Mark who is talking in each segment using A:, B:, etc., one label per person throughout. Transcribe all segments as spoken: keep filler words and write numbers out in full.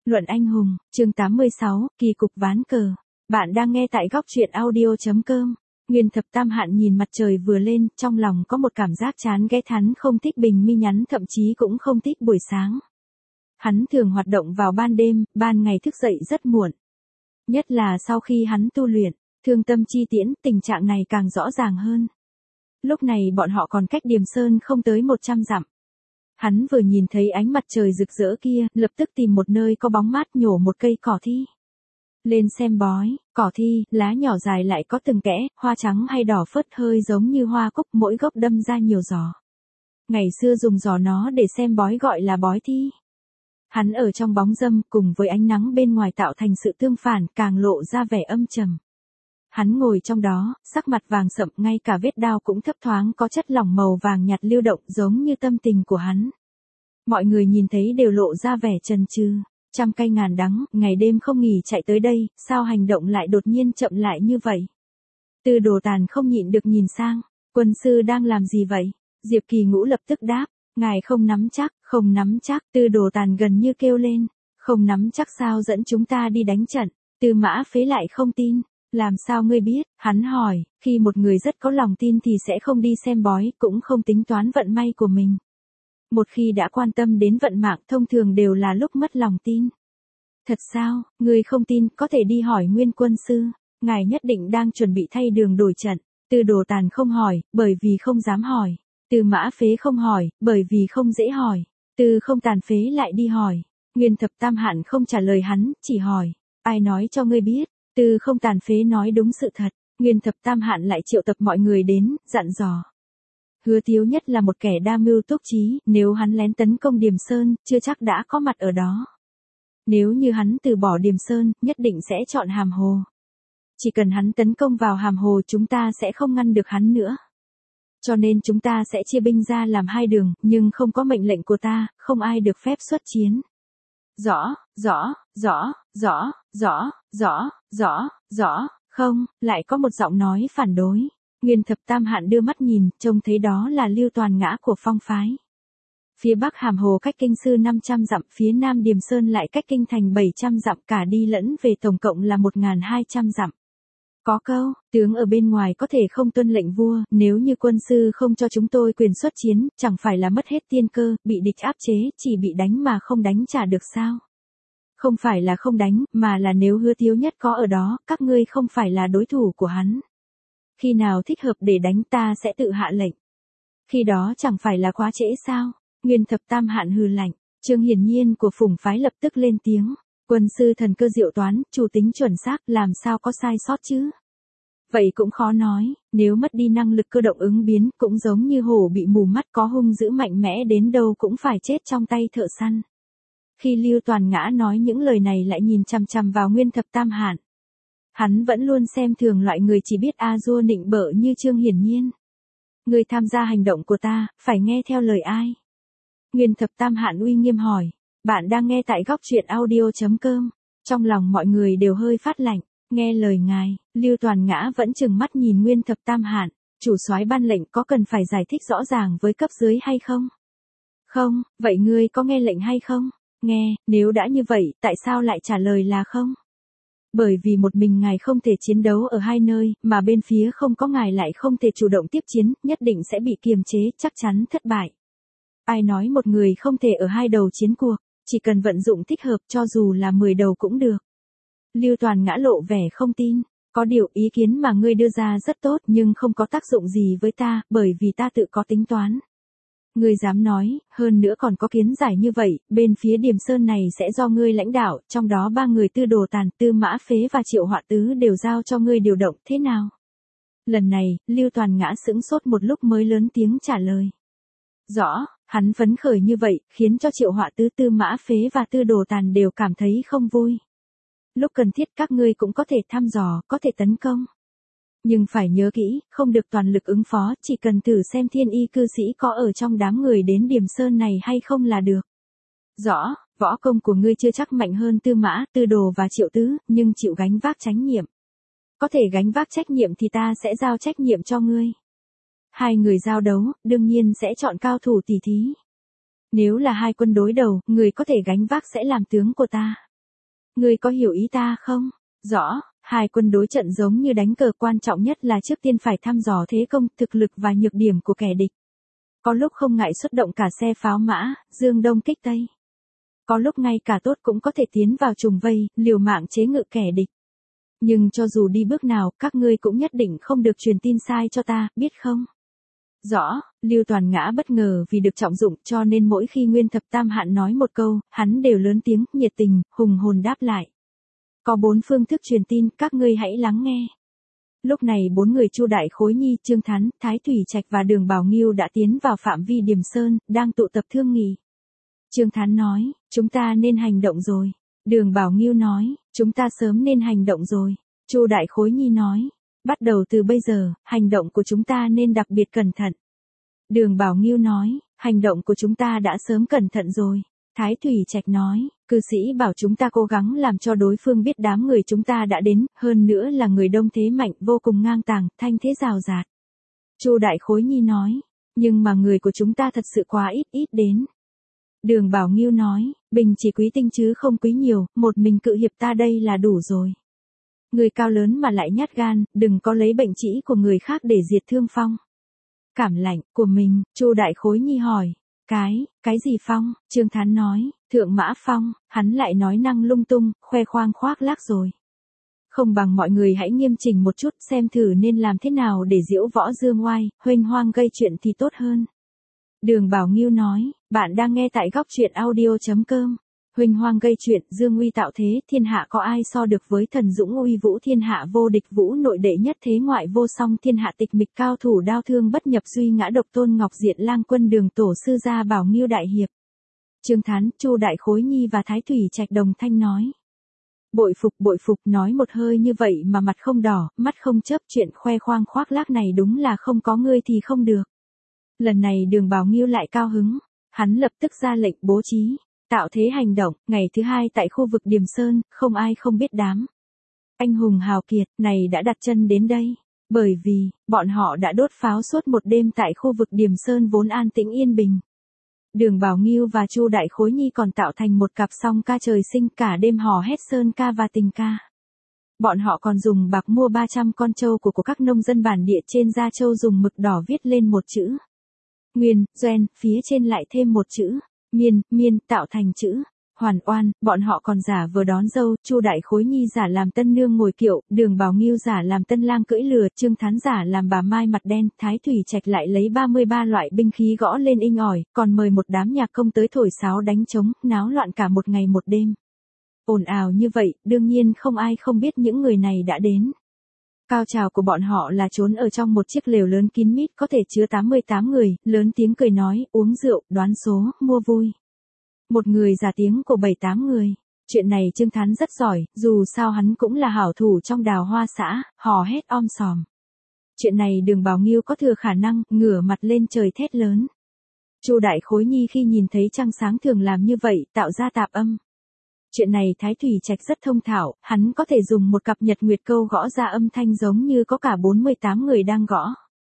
A: Luận anh hùng, chương tám mươi sáu, kỳ cục ván cờ. Bạn đang nghe tại góc truyện audio chấm com. Nguyên Thập Tam Hạn nhìn mặt trời vừa lên, trong lòng có một cảm giác chán ghét, hắn không thích bình minh nhắn, thậm chí cũng không thích buổi sáng. Hắn thường hoạt động vào ban đêm, ban ngày thức dậy rất muộn. Nhất là sau khi hắn tu luyện, thương tâm chi tiễn, tình trạng này càng rõ ràng hơn. Lúc này bọn họ còn cách Điềm Sơn không tới một trăm dặm. Hắn vừa nhìn thấy ánh mặt trời rực rỡ kia, lập tức tìm một nơi có bóng mát nhổ một cây cỏ thi. Lên xem bói, cỏ thi, lá nhỏ dài lại có từng kẽ, hoa trắng hay đỏ phớt hơi giống như hoa cúc, mỗi gốc đâm ra nhiều giò. Ngày xưa dùng giò nó để xem bói gọi là bói thi. Hắn ở trong bóng râm cùng với ánh nắng bên ngoài tạo thành sự tương phản, càng lộ ra vẻ âm trầm. Hắn ngồi trong đó, sắc mặt vàng sậm, ngay cả vết đao cũng thấp thoáng có chất lỏng màu vàng nhạt lưu động giống như tâm tình của hắn. Mọi người nhìn thấy đều lộ ra vẻ chần chừ, trăm cay ngàn đắng, ngày đêm không nghỉ chạy tới đây, sao hành động lại đột nhiên chậm lại như vậy? Tư Đồ Tàn không nhịn được nhìn sang, quân sư đang làm gì vậy? Diệp Kỳ Ngũ lập tức đáp, ngài không nắm chắc, không nắm chắc, Tư Đồ Tàn gần như kêu lên, không nắm chắc sao dẫn chúng ta đi đánh trận? Tư Mã Phế lại không tin. Làm sao ngươi biết? Hắn hỏi, khi một người rất có lòng tin thì sẽ không đi xem bói, cũng không tính toán vận may của mình. Một khi đã quan tâm đến vận mạng thông thường đều là lúc mất lòng tin. Thật sao, ngươi không tin, có thể đi hỏi Nguyên quân sư, ngài nhất định đang chuẩn bị thay đường đổi trận. Tư Đồ Tàn không hỏi, bởi vì không dám hỏi. Tư Mã Phế không hỏi, bởi vì không dễ hỏi. Tư Không Tàn Phế lại đi hỏi. Nguyên Thập Tam Hạn không trả lời hắn, chỉ hỏi, ai nói cho ngươi biết? Tư Không Tàn Phế nói đúng sự thật, Nguyên Thập Tam Hạn lại triệu tập mọi người đến, dặn dò. Hứa Thiếu Nhất là một kẻ đa mưu túc trí, nếu hắn lén tấn công Điềm Sơn, chưa chắc đã có mặt ở đó. Nếu như hắn từ bỏ Điềm Sơn, nhất định sẽ chọn Hàm Hồ. Chỉ cần hắn tấn công vào Hàm Hồ chúng ta sẽ không ngăn được hắn nữa. Cho nên chúng ta sẽ chia binh ra làm hai đường, nhưng không có mệnh lệnh của ta, không ai được phép xuất chiến. Rõ, rõ, rõ, rõ, rõ, rõ, rõ, rõ, không, lại có một giọng nói phản đối. Nguyên Thập Tam Hạn đưa mắt nhìn, trông thấy đó là Lưu Toàn Ngã của Phong phái. Phía bắc Hàm Hồ cách Kinh Sư năm trăm dặm, phía nam Điềm Sơn lại cách Kinh Thành bảy trăm dặm, cả đi lẫn về tổng cộng là một nghìn hai trăm dặm. Có câu, tướng ở bên ngoài có thể không tuân lệnh vua, nếu như quân sư không cho chúng tôi quyền xuất chiến, chẳng phải là mất hết tiên cơ, bị địch áp chế, chỉ bị đánh mà không đánh trả được sao? Không phải là không đánh, mà là nếu Hứa Thiếu Nhất có ở đó, các ngươi không phải là đối thủ của hắn. Khi nào thích hợp để đánh ta sẽ tự hạ lệnh. Khi đó chẳng phải là quá trễ sao? Nguyên Thập Tam Hạn hừ lạnh. Trương Hiển Nhiên của Phùng phái lập tức lên tiếng. Quân sư thần cơ diệu toán, chủ tính chuẩn xác, làm sao có sai sót chứ? Vậy cũng khó nói, nếu mất đi năng lực cơ động ứng biến, cũng giống như hổ bị mù mắt, có hung dữ mạnh mẽ đến đâu cũng phải chết trong tay thợ săn. Khi Lưu Toàn Ngã nói những lời này lại nhìn chằm chằm vào Nguyên Thập Tam Hạn. Hắn vẫn luôn xem thường loại người chỉ biết a dua nịnh bợ như Trương Hiển Nhiên. Người tham gia hành động của ta, phải nghe theo lời ai? Nguyên Thập Tam Hạn uy nghiêm hỏi. Bạn đang nghe tại góc truyện audio chấm com. Trong lòng mọi người đều hơi phát lạnh. Nghe lời ngài, Lưu Toàn Ngã vẫn trừng mắt nhìn Nguyên Thập Tam Hạn. Chủ soái ban lệnh có cần phải giải thích rõ ràng với cấp dưới hay không? Không, vậy ngươi có nghe lệnh hay không? Nghe, nếu đã như vậy, tại sao lại trả lời là không? Bởi vì một mình ngài không thể chiến đấu ở hai nơi, mà bên phía không có ngài lại không thể chủ động tiếp chiến, nhất định sẽ bị kiềm chế, chắc chắn thất bại. Ai nói một người không thể ở hai đầu chiến cuộc, chỉ cần vận dụng thích hợp cho dù là mười đầu cũng được. Lưu Toàn Ngã lộ vẻ không tin, có điều ý kiến mà ngươi đưa ra rất tốt nhưng không có tác dụng gì với ta, bởi vì ta tự có tính toán. Ngươi dám nói, hơn nữa còn có kiến giải như vậy, bên phía Điềm Sơn này sẽ do ngươi lãnh đạo, trong đó ba người Tư Đồ Tàn, Tư Mã Phế và Triệu Họa Tứ đều giao cho ngươi điều động, thế nào? Lần này, Lưu Toàn Ngã sững sốt một lúc mới lớn tiếng trả lời. Rõ, hắn phấn khởi như vậy, khiến cho Triệu Họa Tứ, Tư Mã Phế và Tư Đồ Tàn đều cảm thấy không vui. Lúc cần thiết các ngươi cũng có thể thăm dò, có thể tấn công. Nhưng phải nhớ kỹ, không được toàn lực ứng phó, chỉ cần thử xem thiên y cư sĩ có ở trong đám người đến Điềm Sơn này hay không là được. Rõ, võ công của ngươi chưa chắc mạnh hơn Tư Mã, Tư Đồ và Triệu Tứ, nhưng chịu gánh vác trách nhiệm. Có thể gánh vác trách nhiệm thì ta sẽ giao trách nhiệm cho ngươi. Hai người giao đấu, đương nhiên sẽ chọn cao thủ tỷ thí. Nếu là hai quân đối đầu, người có thể gánh vác sẽ làm tướng của ta. Ngươi có hiểu ý ta không? Rõ, hai quân đối trận giống như đánh cờ, quan trọng nhất là trước tiên phải thăm dò thế công, thực lực và nhược điểm của kẻ địch. Có lúc không ngại xuất động cả xe pháo mã, dương đông kích tây. Có lúc ngay cả tốt cũng có thể tiến vào trùng vây, liều mạng chế ngự kẻ địch. Nhưng cho dù đi bước nào, các ngươi cũng nhất định không được truyền tin sai cho ta, biết không? Rõ, Lưu Toàn ngã bất ngờ vì được trọng dụng, cho nên mỗi khi Nguyên Thập Tam Hạn nói một câu, hắn đều lớn tiếng, nhiệt tình, hùng hồn đáp lại. Có bốn phương thức truyền tin, các ngươi hãy lắng nghe. Lúc này bốn người Chu Đại Khối Nhi, Trương Thán, Thái Thủy Trạch và Đường Bảo Nghiêu đã tiến vào phạm vi Điềm Sơn, đang tụ tập thương nghị. Trương Thán nói, chúng ta nên hành động rồi. Đường Bảo Nghiêu nói, chúng ta sớm nên hành động rồi. Chu Đại Khối Nhi nói, bắt đầu từ bây giờ, hành động của chúng ta nên đặc biệt cẩn thận. Đường Bảo Nghiêu nói, hành động của chúng ta đã sớm cẩn thận rồi. Thái Thủy Trạch nói, cư sĩ bảo chúng ta cố gắng làm cho đối phương biết đám người chúng ta đã đến, hơn nữa là người đông thế mạnh, vô cùng ngang tàng, thanh thế rào rạt. Chu Đại Khối Nhi nói, nhưng mà người của chúng ta thật sự quá ít, ít đến. Đường Bảo Nghiêu nói, bình chỉ quý tinh chứ không quý nhiều, một mình cự hiệp ta đây là đủ rồi. Người cao lớn mà lại nhát gan, đừng có lấy bệnh trĩ của người khác để diệt thương phong. Cảm lạnh của mình, Chu Đại Khối Nhi hỏi, cái, cái gì phong? Trương Thán nói, Thượng Mã Phong, hắn lại nói năng lung tung, khoe khoang khoác lác rồi. Không bằng mọi người hãy nghiêm chỉnh một chút, xem thử nên làm thế nào để diễu võ dương oai, huênh hoang gây chuyện thì tốt hơn. Đường Bảo Nghiêu nói, bạn đang nghe tại góc truyện audio.com. Huênh hoang gây chuyện, dương uy tạo thế, thiên hạ có ai so được với thần dũng uy vũ thiên hạ vô địch vũ nội đệ nhất thế ngoại vô song thiên hạ tịch mịch cao thủ đao thương bất nhập duy ngã độc tôn ngọc diện lang quân Đường tổ sư gia Bảo Nghiêu đại hiệp. Trương Thán, Chu Đại Khối Nhi và Thái Thủy Trạch đồng thanh nói. Bội phục bội phục, nói một hơi như vậy mà mặt không đỏ, mắt không chớp, chuyện khoe khoang khoác lác này đúng là không có ngươi thì không được. Lần này Đường Bảo Nghiêu lại cao hứng, hắn lập tức ra lệnh bố trí, tạo thế hành động. Ngày thứ hai tại khu vực Điềm Sơn, không ai không biết đám anh hùng hào kiệt này đã đặt chân đến đây, bởi vì bọn họ đã đốt pháo suốt một đêm tại khu vực Điềm Sơn vốn an tĩnh yên bình. Đường Bảo Nghiêu và Chu Đại Khối Nhi còn tạo thành một cặp song ca trời sinh, cả đêm hò hét sơn ca và tình ca. Bọn họ còn dùng bạc mua ba trăm con trâu của của các nông dân bản địa, trên da trâu dùng mực đỏ viết lên một chữ Nguyên, Doen, phía trên lại thêm một chữ Miên, Miên, tạo thành chữ Hoàn Oan. Bọn họ còn giả vờ đón dâu, Chu Đại Khối Nhi giả làm tân nương ngồi kiệu, Đường Bảo Nghiêu giả làm tân lang cưỡi lừa, Trương Thán giả làm bà Mai mặt đen, Thái Thủy Trạch lại lấy ba mươi ba loại binh khí gõ lên inh ỏi, còn mời một đám nhạc công tới thổi sáo đánh trống, náo loạn cả một ngày một đêm. Ồn ào như vậy, đương nhiên không ai không biết những người này đã đến. Cao trào của bọn họ là trốn ở trong một chiếc lều lớn kín mít có thể chứa tám mươi tám người, lớn tiếng cười nói, uống rượu, đoán số, mua vui. Một người giả tiếng của bảy tám người. Chuyện này Trương Thán rất giỏi, dù sao hắn cũng là hảo thủ trong Đào Hoa xã, hò hét om sòm. Chuyện này Đường Bảo Nghiêu có thừa khả năng, ngửa mặt lên trời thét lớn. Chu Đại Khối Nhi khi nhìn thấy trăng sáng thường làm như vậy, tạo ra tạp âm. Chuyện này Thái Thủy Trạch rất thông thạo, hắn có thể dùng một cặp nhật nguyệt câu gõ ra âm thanh giống như có cả bốn mươi tám người đang gõ.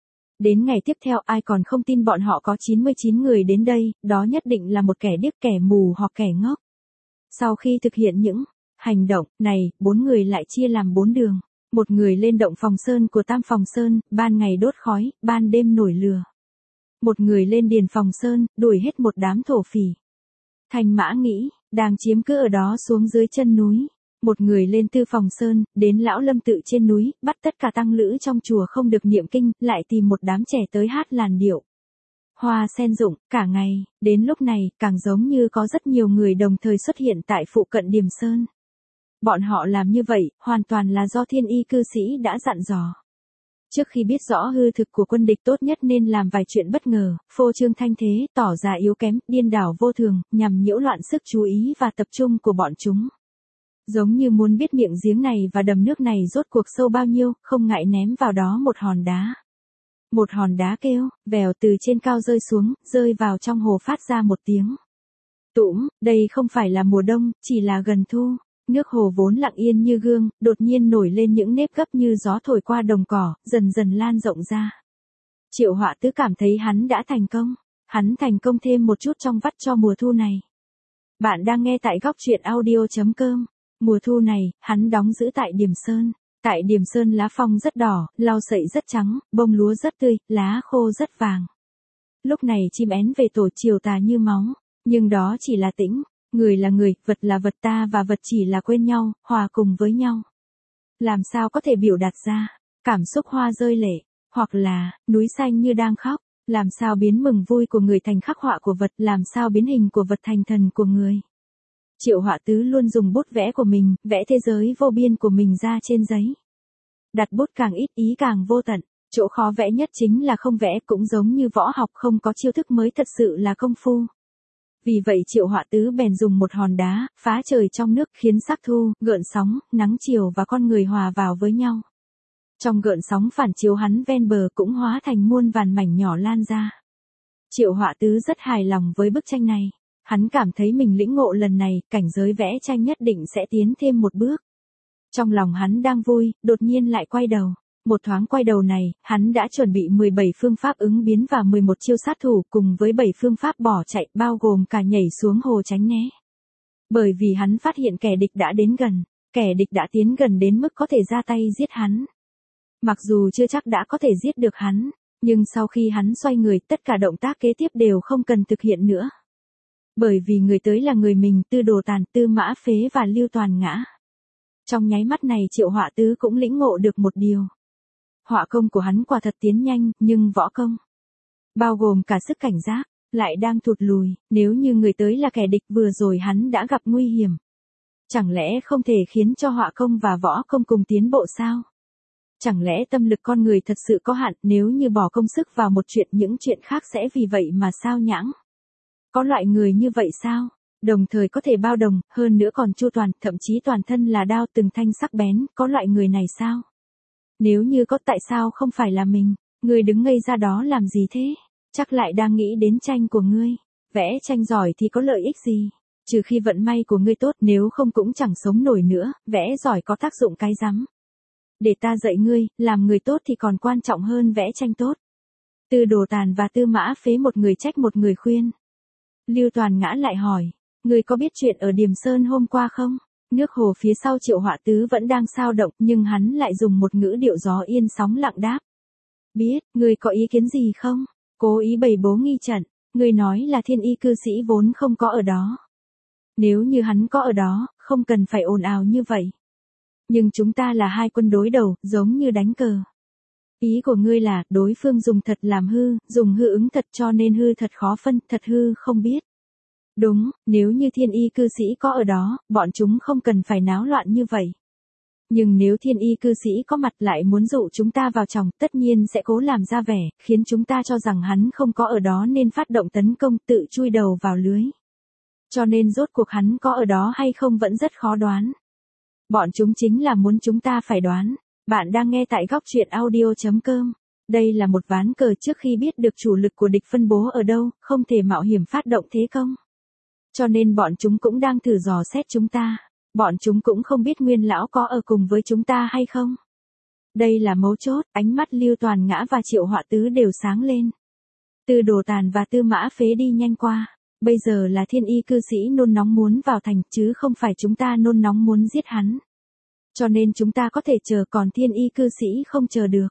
A: Đến ngày tiếp theo ai còn không tin bọn họ có chín mươi chín người đến đây, đó nhất định là một kẻ điếc, kẻ mù hoặc kẻ ngốc. Sau khi thực hiện những hành động này, bốn người lại chia làm bốn đường. Một người lên động Phòng Sơn của Tam Phòng Sơn, ban ngày đốt khói, ban đêm nổi lửa. Một người lên Điền Phòng Sơn, đuổi hết một đám thổ phỉ Thành Mã Nghĩ đang chiếm cứ ở đó xuống dưới chân núi. Một người lên Tư Phòng Sơn, đến Lão Lâm tự trên núi, bắt tất cả tăng lữ trong chùa không được niệm kinh, lại tìm một đám trẻ tới hát làn điệu hoa sen rụng cả ngày. Đến lúc này, càng giống như có rất nhiều người đồng thời xuất hiện tại phụ cận Điềm Sơn. Bọn họ làm như vậy, hoàn toàn là do thiên y cư sĩ đã dặn dò. Trước khi biết rõ hư thực của quân địch, tốt nhất nên làm vài chuyện bất ngờ, phô trương thanh thế, tỏ ra yếu kém, điên đảo vô thường, nhằm nhiễu loạn sức chú ý và tập trung của bọn chúng. Giống như muốn biết miệng giếng này và đầm nước này rốt cuộc sâu bao nhiêu, không ngại ném vào đó một hòn đá. Một hòn đá kêu, vèo từ trên cao rơi xuống, rơi vào trong hồ phát ra một tiếng tũm. Đây không phải là mùa đông, chỉ là gần thu. Nước hồ vốn lặng yên như gương, đột nhiên nổi lên những nếp gấp như gió thổi qua đồng cỏ, dần dần lan rộng ra. Triệu Họa Tứ cảm thấy hắn đã thành công. Hắn thành công thêm một chút trong vắt cho mùa thu này. Bạn đang nghe tại góc truyện audio chấm com. Mùa thu này, hắn đóng giữ tại Điểm Sơn. Tại Điểm Sơn lá phong rất đỏ, lau sậy rất trắng, bông lúa rất tươi, lá khô rất vàng. Lúc này chim én về tổ chiều tà như máu, nhưng đó chỉ là tĩnh, người là người, vật là vật, ta và vật chỉ là quên nhau, hòa cùng với nhau. Làm sao có thể biểu đạt ra, cảm xúc hoa rơi lệ, hoặc là, núi xanh như đang khóc, làm sao biến mừng vui của người thành khắc họa của vật, làm sao biến hình của vật thành thần của người. Triệu Họa Tứ luôn dùng bút vẽ của mình, vẽ thế giới vô biên của mình ra trên giấy. Đặt bút càng ít ý càng vô tận, chỗ khó vẽ nhất chính là không vẽ, cũng giống như võ học không có chiêu thức mới thật sự là công phu. Vì vậy Triệu Họa Tứ bèn dùng một hòn đá, phá trời trong nước, khiến sắc thu, gợn sóng, nắng chiều và con người hòa vào với nhau. Trong gợn sóng phản chiếu hắn ven bờ cũng hóa thành muôn vàn mảnh nhỏ lan ra. Triệu Họa Tứ rất hài lòng với bức tranh này. Hắn cảm thấy mình lĩnh ngộ lần này, cảnh giới vẽ tranh nhất định sẽ tiến thêm một bước. Trong lòng hắn đang vui, đột nhiên lại quay đầu. Một thoáng quay đầu này, hắn đã chuẩn bị mười bảy phương pháp ứng biến và mười một chiêu sát thủ cùng với bảy phương pháp bỏ chạy, bao gồm cả nhảy xuống hồ tránh né. Bởi vì hắn phát hiện kẻ địch đã đến gần, kẻ địch đã tiến gần đến mức có thể ra tay giết hắn. Mặc dù chưa chắc đã có thể giết được hắn, nhưng sau khi hắn xoay người, tất cả động tác kế tiếp đều không cần thực hiện nữa. Bởi vì người tới là người mình, Tư Đồ Tàn, Tư Mã Phế và Lưu Toàn Ngã. Trong nháy mắt này Triệu Họa Tứ cũng lĩnh ngộ được một điều. Họa công của hắn quả thật tiến nhanh, nhưng võ công, bao gồm cả sức cảnh giác, lại đang thụt lùi. Nếu như người tới là kẻ địch vừa rồi hắn đã gặp nguy hiểm, chẳng lẽ không thể khiến cho họa công và võ công cùng tiến bộ sao? Chẳng lẽ tâm lực con người thật sự có hạn, nếu như bỏ công sức vào một chuyện, những chuyện khác sẽ vì vậy mà sao nhãng? Có loại người như vậy sao? Đồng thời có thể bao đồng, hơn nữa còn chu toàn, thậm chí toàn thân là đao từng thanh sắc bén, có loại người này sao? Nếu như có, tại sao không phải là mình? Ngươi đứng ngây ra đó làm gì thế? Chắc lại đang nghĩ đến tranh của ngươi. Vẽ tranh giỏi thì có lợi ích gì? Trừ khi vận may của ngươi tốt, nếu không cũng chẳng sống nổi nữa, vẽ giỏi có tác dụng cái rắm. Để ta dạy ngươi, làm người tốt thì còn quan trọng hơn vẽ tranh tốt. Tư Đồ Tàn và Tư Mã Phế một người trách một người khuyên. Lưu Toàn Ngã lại hỏi, ngươi có biết chuyện ở Điểm Sơn hôm qua không? Nước hồ phía sau Triệu Họa Tứ vẫn đang xao động, nhưng hắn lại dùng một ngữ điệu gió yên sóng lặng đáp. Biết, ngươi có ý kiến gì không? Cố ý bày bố nghi trận, ngươi nói là Thiên Y cư sĩ vốn không có ở đó. Nếu như hắn có ở đó, không cần phải ồn ào như vậy. Nhưng chúng ta là hai quân đối đầu, giống như đánh cờ. Ý của ngươi là, đối phương dùng thật làm hư, dùng hư ứng thật cho nên hư thật khó phân, thật hư không biết. Đúng, nếu như Thiên Y cư sĩ có ở đó, bọn chúng không cần phải náo loạn như vậy. Nhưng nếu Thiên Y cư sĩ có mặt lại muốn dụ chúng ta vào chồng, tất nhiên sẽ cố làm ra vẻ, khiến chúng ta cho rằng hắn không có ở đó nên phát động tấn công, tự chui đầu vào lưới. Cho nên rốt cuộc hắn có ở đó hay không vẫn rất khó đoán. Bọn chúng chính là muốn chúng ta phải đoán. Bạn đang nghe tại góc truyện audio chấm com. Đây là một ván cờ, trước khi biết được chủ lực của địch phân bố ở đâu, không thể mạo hiểm phát động thế công. Cho nên bọn chúng cũng đang thử dò xét chúng ta. Bọn chúng cũng không biết Nguyên lão có ở cùng với chúng ta hay không. Đây là mấu chốt, ánh mắt Lưu Toàn Ngã và Triệu Họa Tứ đều sáng lên. Tư Đồ Tàn và Tư Mã Phế đi nhanh qua. Bây giờ là Thiên Y cư sĩ nôn nóng muốn vào thành, chứ không phải chúng ta nôn nóng muốn giết hắn. Cho nên chúng ta có thể chờ, còn Thiên Y cư sĩ không chờ được.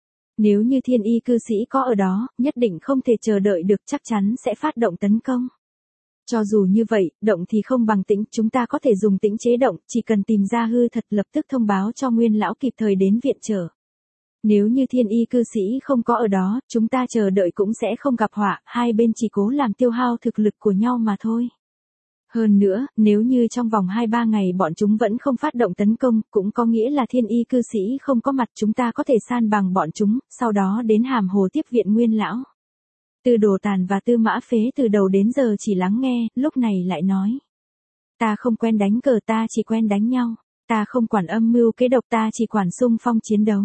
A: Nếu như Thiên Y cư sĩ có ở đó, nhất định không thể chờ đợi được, chắc chắn sẽ phát động tấn công. Cho dù như vậy, động thì không bằng tĩnh, chúng ta có thể dùng tĩnh chế động, chỉ cần tìm ra hư thật lập tức thông báo cho Nguyên lão kịp thời đến viện trợ. Nếu như Thiên Y cư sĩ không có ở đó, chúng ta chờ đợi cũng sẽ không gặp họa, hai bên chỉ cố làm tiêu hao thực lực của nhau mà thôi. Hơn nữa, nếu như trong vòng hai ba ngày bọn chúng vẫn không phát động tấn công, cũng có nghĩa là Thiên Y cư sĩ không có mặt, chúng ta có thể san bằng bọn chúng, sau đó đến Hàm Hồ tiếp viện Nguyên lão. Tư Đồ Tàn và Tư Mã Phế từ đầu đến giờ chỉ lắng nghe, lúc này lại nói. Ta không quen đánh cờ, ta chỉ quen đánh nhau. Ta không quản âm mưu kế độc, ta chỉ quản xung phong chiến đấu.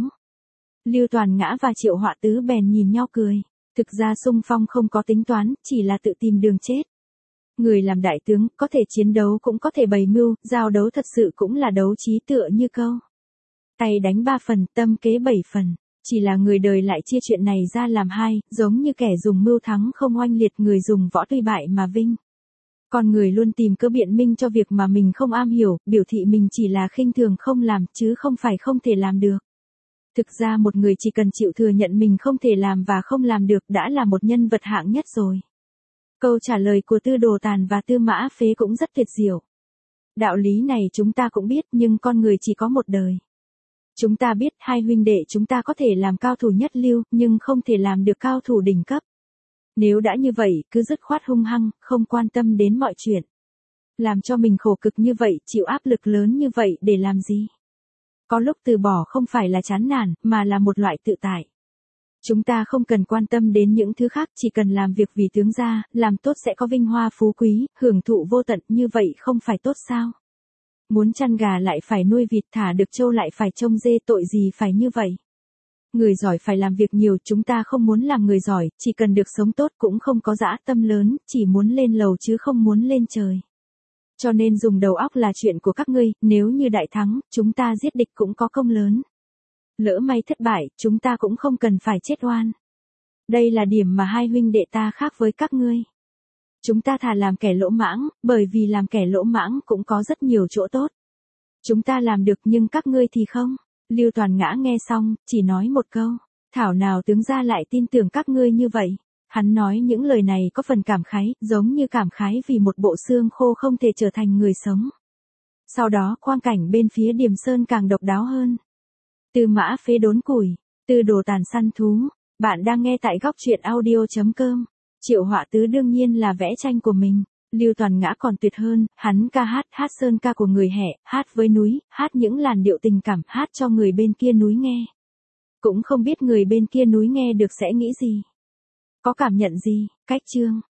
A: Lưu Toàn Ngã và Triệu Họa Tứ bèn nhìn nhau cười. Thực ra xung phong không có tính toán, chỉ là tự tìm đường chết. Người làm đại tướng, có thể chiến đấu cũng có thể bày mưu, giao đấu thật sự cũng là đấu trí, tựa như câu. Tay đánh ba phần, tâm kế bảy phần. Chỉ là người đời lại chia chuyện này ra làm hai, giống như kẻ dùng mưu thắng không oanh liệt, người dùng võ tuy bại mà vinh. Con người luôn tìm cớ biện minh cho việc mà mình không am hiểu, biểu thị mình chỉ là khinh thường không làm, chứ không phải không thể làm được. Thực ra một người chỉ cần chịu thừa nhận mình không thể làm và không làm được đã là một nhân vật hạng nhất rồi. Câu trả lời của Tư Đồ Tàn và Tư Mã Phế cũng rất tuyệt diệu. Đạo lý này chúng ta cũng biết, nhưng con người chỉ có một đời. Chúng ta biết hai huynh đệ chúng ta có thể làm cao thủ nhất lưu, nhưng không thể làm được cao thủ đỉnh cấp. Nếu đã như vậy, cứ dứt khoát hung hăng, không quan tâm đến mọi chuyện. Làm cho mình khổ cực như vậy, chịu áp lực lớn như vậy để làm gì? Có lúc từ bỏ không phải là chán nản, mà là một loại tự tại. Chúng ta không cần quan tâm đến những thứ khác, chỉ cần làm việc vì tướng gia, làm tốt sẽ có vinh hoa phú quý, hưởng thụ vô tận, như vậy không phải tốt sao? Muốn chăn gà lại phải nuôi vịt, thả được trâu lại phải trông dê, tội gì phải như vậy? Người giỏi phải làm việc nhiều, chúng ta không muốn làm người giỏi, chỉ cần được sống tốt, cũng không có dã tâm lớn, chỉ muốn lên lầu chứ không muốn lên trời. Cho nên dùng đầu óc là chuyện của các ngươi, nếu như đại thắng, chúng ta giết địch cũng có công lớn. Lỡ may thất bại, chúng ta cũng không cần phải chết oan. Đây là điểm mà hai huynh đệ ta khác với các ngươi. Chúng ta thà làm kẻ lỗ mãng, bởi vì làm kẻ lỗ mãng cũng có rất nhiều chỗ tốt. Chúng ta làm được nhưng các ngươi thì không. Lưu Toàn Ngã nghe xong, chỉ nói một câu, thảo nào tướng gia lại tin tưởng các ngươi như vậy. Hắn nói những lời này có phần cảm khái, giống như cảm khái vì một bộ xương khô không thể trở thành người sống. Sau đó quang cảnh bên phía Điềm Sơn càng độc đáo hơn. Tư Mã Phế đốn củi, Tư Đồ Tàn săn thú. Bạn đang nghe tại góc truyện audio chấm com. Triệu Họa Tứ đương nhiên là vẽ tranh của mình. Lưu Toàn Ngã còn tuyệt hơn, hắn ca hát, hát sơn ca của người Hẻ, hát với núi, hát những làn điệu tình cảm, hát cho người bên kia núi nghe. Cũng không biết người bên kia núi nghe được sẽ nghĩ gì. Có cảm nhận gì, cách chương.